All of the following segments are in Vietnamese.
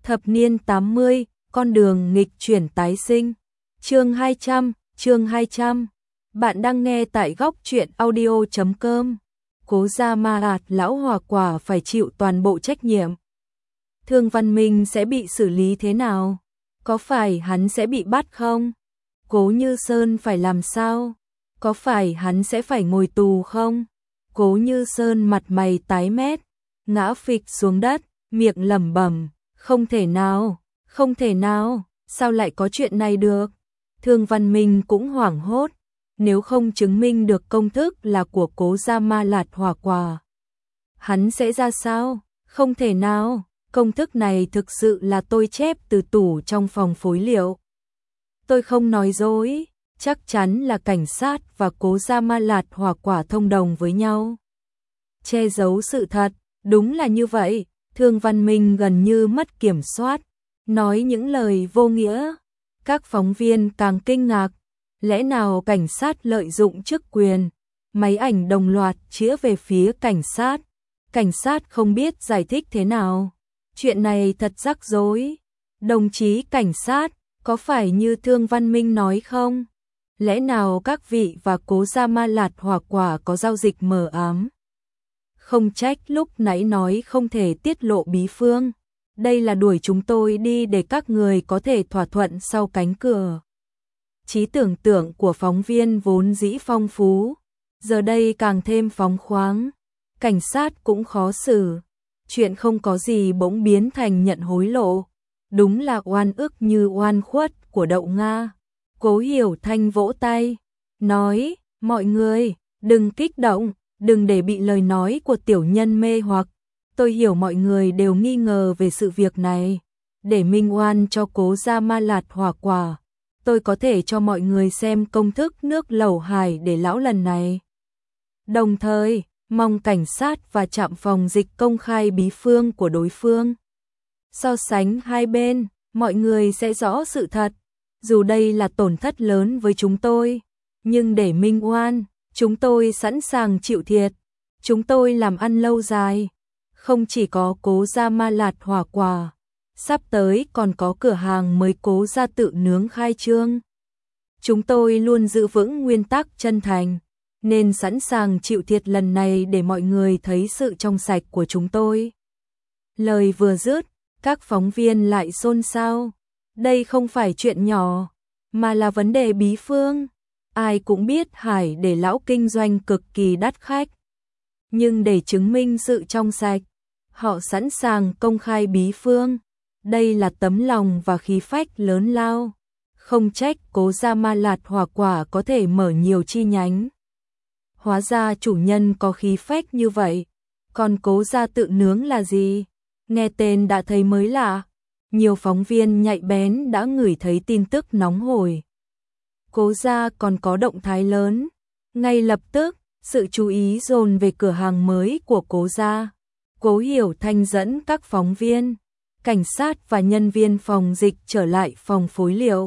Thập niên 80, con đường nghịch chuyển tái sinh. Chương 200. Bạn đang nghe tại góc truyện audio.com. Cố Gia Ma Lạt lão hòa quả phải chịu toàn bộ trách nhiệm. Thương Văn Minh sẽ bị xử lý thế nào? Có phải hắn sẽ bị bắt không? Cố Như Sơn phải làm sao? Có phải hắn sẽ phải ngồi tù không? Cố Như Sơn mặt mày tái mét, ngã phịch xuống đất, miệng lẩm bẩm, không thể nào, sao lại có chuyện này được? Thương Văn Minh cũng hoảng hốt, nếu không chứng minh được công thức là của Cố Gia Ma Lạt hỏa quả, hắn sẽ ra sao? Không thể nào, công thức này thực sự là tôi chép từ tủ trong phòng phối liệu. Tôi không nói dối, chắc chắn là cảnh sát và Cố Gia Ma Lạt hỏa quả thông đồng với nhau. Che giấu sự thật, đúng là như vậy. Thương Văn Minh gần như mất kiểm soát, nói những lời vô nghĩa. Các phóng viên càng kinh ngạc, lẽ nào cảnh sát lợi dụng chức quyền? Máy ảnh đồng loạt chĩa về phía cảnh sát. Cảnh sát không biết giải thích thế nào. Chuyện này thật rắc rối. Đồng chí cảnh sát, có phải như Thương Văn Minh nói không? Lẽ nào các vị và Cố Gia Ma Lạt hỏa quả có giao dịch mờ ám? Không trách lúc nãy nói không thể tiết lộ bí phương. Đây là đuổi chúng tôi đi để các người có thể thỏa thuận sau cánh cửa. Trí tưởng tượng của phóng viên vốn dĩ phong phú, giờ đây càng thêm phóng khoáng. Cảnh sát cũng khó xử. Chuyện không có gì bỗng biến thành nhận hối lộ. Đúng là oan ức như oan khuất của Đậu Nga. Cố Hiểu Thanh vỗ tay, nói, mọi người, đừng kích động. Đừng để bị lời nói của tiểu nhân mê hoặc. Tôi hiểu mọi người đều nghi ngờ về sự việc này. Để minh oan cho Cố Gia Ma Lạt hỏa quả, tôi có thể cho mọi người xem công thức nước lẩu hải để lão lần này. Đồng thời, mong cảnh sát và trạm phòng dịch công khai bí phương của đối phương. So sánh hai bên, mọi người sẽ rõ sự thật. Dù đây là tổn thất lớn với chúng tôi, nhưng để minh oan, chúng tôi sẵn sàng chịu thiệt. Chúng tôi làm ăn lâu dài. Không chỉ có Cố Gia Ma Lạt hỏa quả, sắp tới còn có cửa hàng mới Cố Gia tự nướng khai trương. Chúng tôi luôn giữ vững nguyên tắc chân thành, nên sẵn sàng chịu thiệt lần này để mọi người thấy sự trong sạch của chúng tôi. Lời vừa dứt, các phóng viên lại xôn xao. Đây không phải chuyện nhỏ, mà là vấn đề bí phương. Ai cũng biết Hải để lão kinh doanh cực kỳ đắt khách. Nhưng để chứng minh sự trong sạch, họ sẵn sàng công khai bí phương. Đây là tấm lòng và khí phách lớn lao. Không trách Cố Gia Ma Lạt hỏa quả có thể mở nhiều chi nhánh. Hóa ra chủ nhân có khí phách như vậy. Còn Cố Gia tự nướng là gì? Nghe tên đã thấy mới lạ. Nhiều phóng viên nhạy bén đã ngửi thấy tin tức nóng hổi. Cố Gia còn có động thái lớn. Ngay lập tức, sự chú ý dồn về cửa hàng mới của Cố Gia. Cố Hiểu Thanh dẫn các phóng viên, cảnh sát và nhân viên phòng dịch trở lại phòng phối liệu.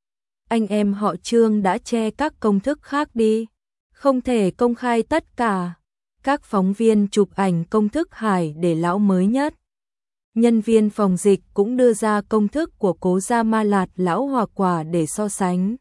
Anh em họ Trương đã che các công thức khác đi, không thể công khai tất cả. Các phóng viên chụp ảnh công thức Hải để lão mới nhất. Nhân viên phòng dịch cũng đưa ra công thức của Cố Gia Ma Lạt lão hỏa quả để so sánh.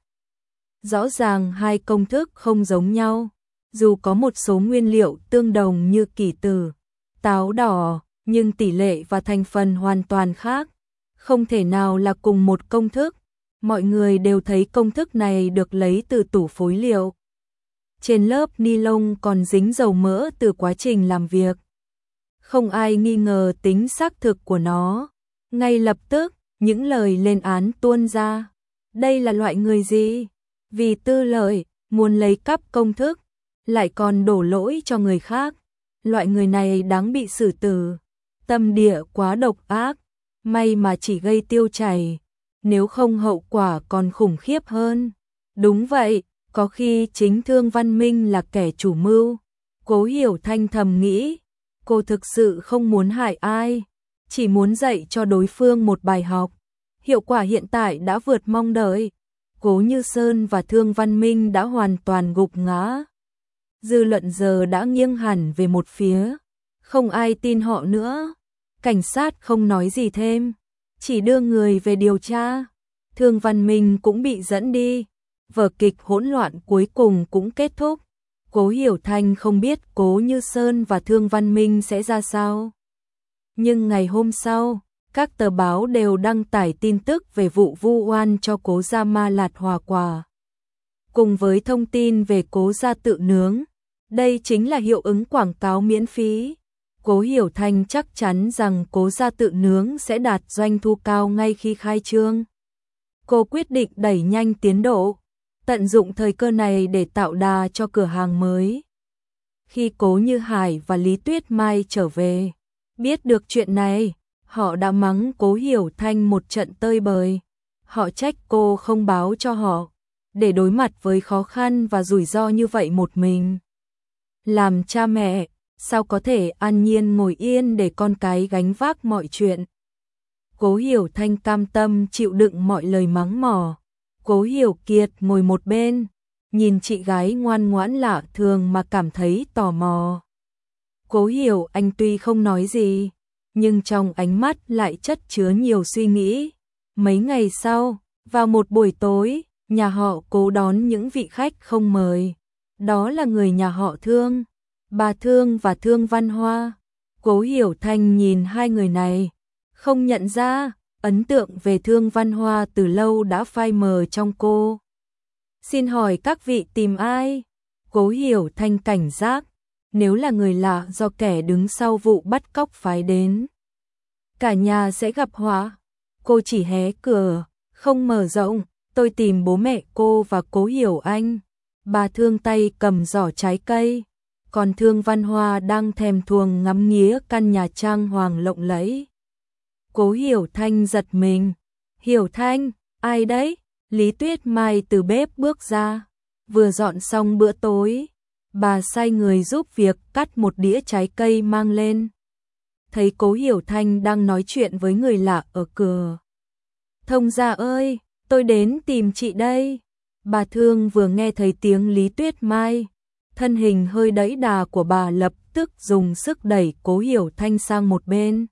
Rõ ràng hai công thức không giống nhau, dù có một số nguyên liệu tương đồng như kỷ tử, táo đỏ, nhưng tỷ lệ và thành phần hoàn toàn khác, không thể nào là cùng một công thức. Mọi người đều thấy công thức này được lấy từ tủ phối liệu. Trên lớp ni lông còn dính dầu mỡ từ quá trình làm việc. Không ai nghi ngờ tính xác thực của nó. Ngay lập tức, những lời lên án tuôn ra. Đây là loại người gì? Vì tư lợi, muốn lấy cắp công thức, lại còn đổ lỗi cho người khác. Loại người này đáng bị xử tử. Tâm địa quá độc ác, may mà chỉ gây tiêu chảy, nếu không hậu quả còn khủng khiếp hơn. Đúng vậy, có khi chính Thương Văn Minh là kẻ chủ mưu. Cố Hiểu Thanh thầm nghĩ, cô thực sự không muốn hại ai, chỉ muốn dạy cho đối phương một bài học. Hiệu quả hiện tại đã vượt mong đợi. Cố Như Sơn và Thương Văn Minh đã hoàn toàn gục ngã. Dư luận giờ đã nghiêng hẳn về một phía. Không ai tin họ nữa. Cảnh sát không nói gì thêm, chỉ đưa người về điều tra. Thương Văn Minh cũng bị dẫn đi. Vở kịch hỗn loạn cuối cùng cũng kết thúc. Cố Hiểu Thanh không biết Cố Như Sơn và Thương Văn Minh sẽ ra sao. Nhưng ngày hôm sau, các tờ báo đều đăng tải tin tức về vụ vu oan cho Cố gia Ma Lạt Hòa Quả. Cùng với thông tin về Cố gia tự nướng, đây chính là hiệu ứng quảng cáo miễn phí. Cố Hiểu Thanh chắc chắn rằng Cố gia tự nướng sẽ đạt doanh thu cao ngay khi khai trương. Cô quyết định đẩy nhanh tiến độ, tận dụng thời cơ này để tạo đà cho cửa hàng mới. Khi Cố Như Hải và Lý Tuyết Mai trở về, biết được chuyện này, họ đã mắng Cố Hiểu Thanh một trận tơi bời. Họ trách cô không báo cho họ, để đối mặt với khó khăn và rủi ro như vậy một mình. Làm cha mẹ, sao có thể an nhiên ngồi yên để con cái gánh vác mọi chuyện. Cố Hiểu Thanh cam tâm chịu đựng mọi lời mắng mỏ. Cố Hiểu Kiệt ngồi một bên, nhìn chị gái ngoan ngoãn lạ thường mà cảm thấy tò mò. Cố Hiểu Anh tuy không nói gì, nhưng trong ánh mắt lại chất chứa nhiều suy nghĩ. Mấy ngày sau, vào một buổi tối, nhà họ Cố đón những vị khách không mời. Đó là người nhà họ Thương, bà Thương và Thương Văn Hoa. Cố Hiểu Thanh nhìn hai người này, không nhận ra, ấn tượng về Thương Văn Hoa từ lâu đã phai mờ trong cô. Xin hỏi các vị tìm ai? Cố Hiểu Thanh cảnh giác, nếu là người lạ do kẻ đứng sau vụ bắt cóc phái đến, cả nhà sẽ gặp họa. Cô chỉ hé cửa, không mở rộng. Tôi tìm bố mẹ cô và Cố Hiểu Anh. Bà Thương tay cầm giỏ trái cây, còn Thương Văn Hoa đang thèm thuồng ngắm nghía căn nhà trang hoàng lộng lẫy. Cố Hiểu Thanh giật mình. Hiểu Thanh, ai đấy? Lý Tuyết Mai từ bếp bước ra, vừa dọn xong bữa tối. Bà sai người giúp việc cắt một đĩa trái cây mang lên. Thấy Cố Hiểu Thanh đang nói chuyện với người lạ ở cửa. Thông gia ơi, tôi đến tìm chị đây. Bà Thương vừa nghe thấy tiếng Lý Tuyết Mai, thân hình hơi đẫy đà của bà lập tức dùng sức đẩy Cố Hiểu Thanh sang một bên.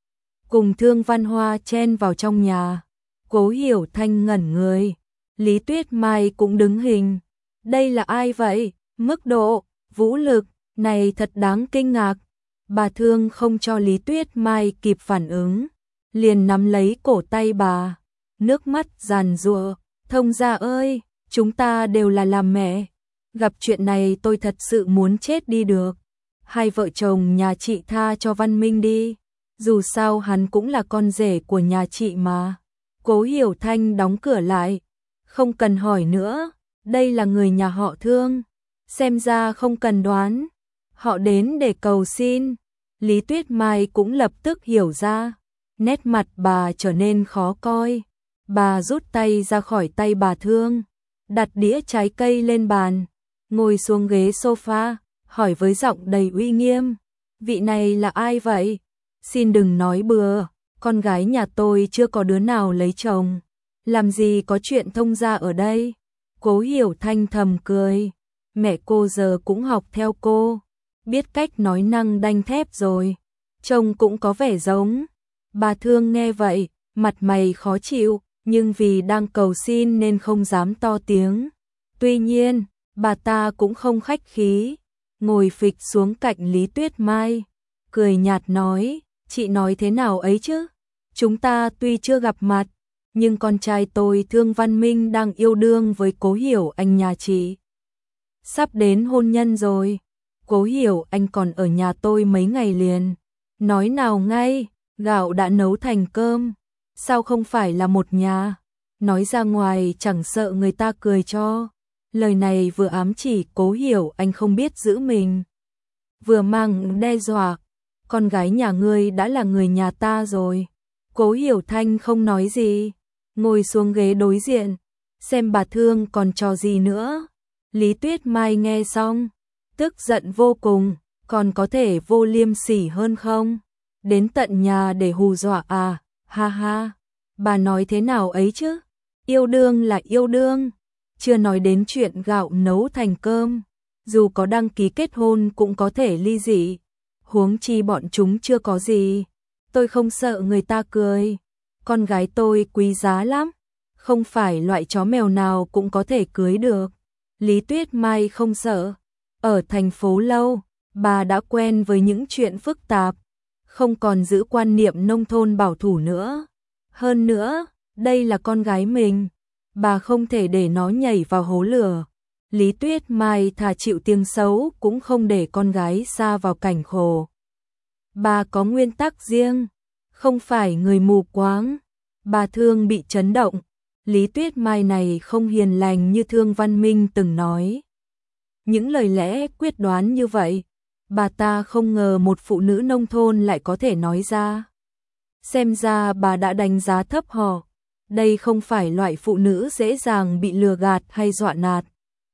Cùng Thương Văn Hoa chen vào trong nhà. Cố Hiểu Thanh ngẩn người. Lý Tuyết Mai cũng đứng hình. Đây là ai vậy? Mức độ, vũ lực, này thật đáng kinh ngạc. Bà Thương không cho Lý Tuyết Mai kịp phản ứng, liền nắm lấy cổ tay bà, nước mắt giàn giụa. Thông gia ơi, chúng ta đều là làm mẹ. Gặp chuyện này tôi thật sự muốn chết đi được. Hai vợ chồng nhà chị tha cho Văn Minh đi. Dù sao hắn cũng là con rể của nhà chị mà. Cố Hiểu Thanh đóng cửa lại. Không cần hỏi nữa, đây là người nhà họ Thương. Xem ra không cần đoán. Họ đến để cầu xin. Lý Tuyết Mai cũng lập tức hiểu ra. Nét mặt bà trở nên khó coi. Bà rút tay ra khỏi tay bà Thương, đặt đĩa trái cây lên bàn, ngồi xuống ghế sofa, hỏi với giọng đầy uy nghiêm. Vị này là ai vậy? Xin đừng nói bừa, con gái nhà tôi chưa có đứa nào lấy chồng. Làm gì có chuyện thông gia ở đây? Cố Hiểu Thanh thầm cười. Mẹ cô giờ cũng học theo cô, biết cách nói năng đanh thép rồi. Trông cũng có vẻ giống. Bà Thương nghe vậy, mặt mày khó chịu, nhưng vì đang cầu xin nên không dám to tiếng. Tuy nhiên, bà ta cũng không khách khí, ngồi phịch xuống cạnh Lý Tuyết Mai, cười nhạt nói, chị nói thế nào ấy chứ? Chúng ta tuy chưa gặp mặt, nhưng con trai tôi Thương Văn Minh đang yêu đương với Cố Hiểu Anh nhà chị. Sắp đến hôn nhân rồi. Cố Hiểu Anh còn ở nhà tôi mấy ngày liền. Nói nào ngay, gạo đã nấu thành cơm, sao không phải là một nhà? Nói ra ngoài chẳng sợ người ta cười cho. Lời này vừa ám chỉ Cố Hiểu Anh không biết giữ mình, vừa mang đe dọa. Con gái nhà ngươi đã là người nhà ta rồi. Cố Hiểu Thanh không nói gì, ngồi xuống ghế đối diện, xem bà Thương còn trò gì nữa. Lý Tuyết Mai nghe xong, tức giận vô cùng, còn có thể vô liêm sỉ hơn không? Đến tận nhà để hù dọa à? Ha ha, bà nói thế nào ấy chứ? Yêu đương là yêu đương, chưa nói đến chuyện gạo nấu thành cơm, dù có đăng ký kết hôn cũng có thể ly dị, huống chi bọn chúng chưa có gì. Tôi không sợ người ta cười, con gái tôi quý giá lắm, không phải loại chó mèo nào cũng có thể cưới được. Lý Tuyết Mai không sợ, ở thành phố lâu, bà đã quen với những chuyện phức tạp, không còn giữ quan niệm nông thôn bảo thủ nữa. Hơn nữa, đây là con gái mình, bà không thể để nó nhảy vào hố lửa. Lý Tuyết Mai thà chịu tiếng xấu cũng không để con gái sa vào cảnh khổ. Bà có nguyên tắc riêng, không phải người mù quáng. Bà Thương bị chấn động, Lý Tuyết Mai này không hiền lành như Thương Văn Minh từng nói. Những lời lẽ quyết đoán như vậy, bà ta không ngờ một phụ nữ nông thôn lại có thể nói ra. Xem ra bà đã đánh giá thấp họ, đây không phải loại phụ nữ dễ dàng bị lừa gạt hay dọa nạt.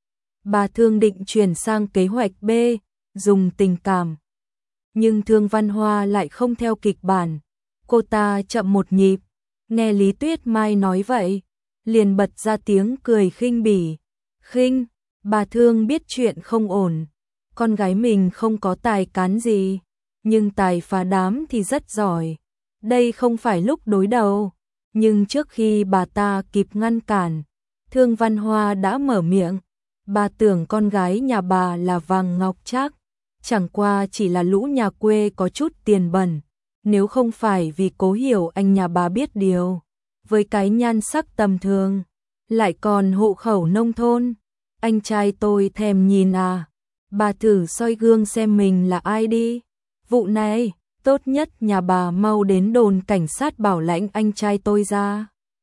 Bà Thương định chuyển sang kế hoạch B, dùng tình cảm. Nhưng Thương Văn Hoa lại không theo kịch bản, cô ta chậm một nhịp, nghe Lý Tuyết Mai nói vậy, liền bật ra tiếng cười khinh bỉ. Khinh, bà Thương biết chuyện không ổn, con gái mình không có tài cán gì, nhưng tài phá đám thì rất giỏi. Đây không phải lúc đối đầu, nhưng trước khi bà ta kịp ngăn cản, Thương Văn Hoa đã mở miệng. Bà tưởng con gái nhà bà là vàng ngọc trác, chẳng qua chỉ là lũ nhà quê có chút tiền bẩn, nếu không phải vì Cố Hiểu Anh nhà bà biết điều, với cái nhan sắc tầm thường, lại còn hộ khẩu nông thôn, anh trai tôi thèm nhìn à. Bà thử soi gương xem mình là ai đi. Vụ này, tốt nhất nhà bà mau đến đồn cảnh sát bảo lãnh anh trai tôi ra,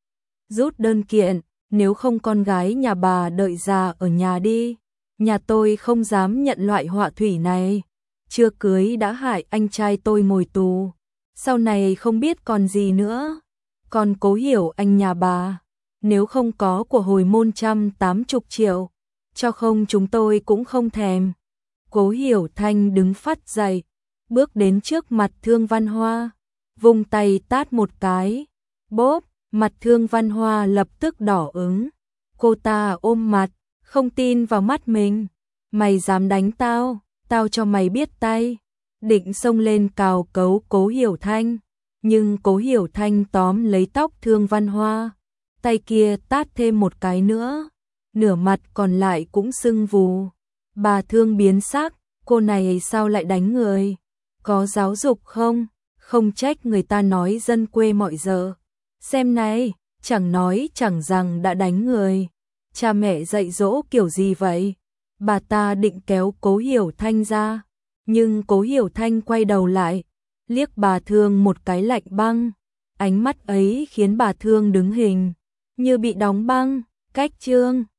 rút đơn kiện, nếu không con gái nhà bà đợi già ở nhà đi. Nhà tôi không dám nhận loại họa thủy này, chưa cưới đã hại anh trai tôi ngồi tù, sau này không biết còn gì nữa. Còn Cố Hiểu Anh nhà bà, nếu không có của hồi môn 180 triệu, cho không chúng tôi cũng không thèm. Cố Hiểu Thanh đứng phắt dậy, bước đến trước mặt Thương Văn Hoa, vung tay tát một cái, bốp, mặt Thương Văn Hoa lập tức đỏ ứng. Cô ta ôm mặt, không tin vào mắt mình. Mày dám đánh tao, tao cho mày biết tay. Định xông lên cào cấu Cố Hiểu Thanh, nhưng Cố Hiểu Thanh tóm lấy tóc Thương Văn Hoa, tay kia tát thêm một cái nữa, nửa mặt còn lại cũng sưng vù. Bà Thương biến sắc, cô này sao lại đánh người? Có giáo dục không? Không trách người ta nói dân quê mọi giờ. Xem này, chẳng nói chẳng rằng đã đánh người. Cha mẹ dạy dỗ kiểu gì vậy? Bà ta định kéo Cố Hiểu Thanh ra, nhưng Cố Hiểu Thanh quay đầu lại, liếc bà Thương một cái lạnh băng. Ánh mắt ấy khiến bà Thương đứng hình, như bị đóng băng. Cách chương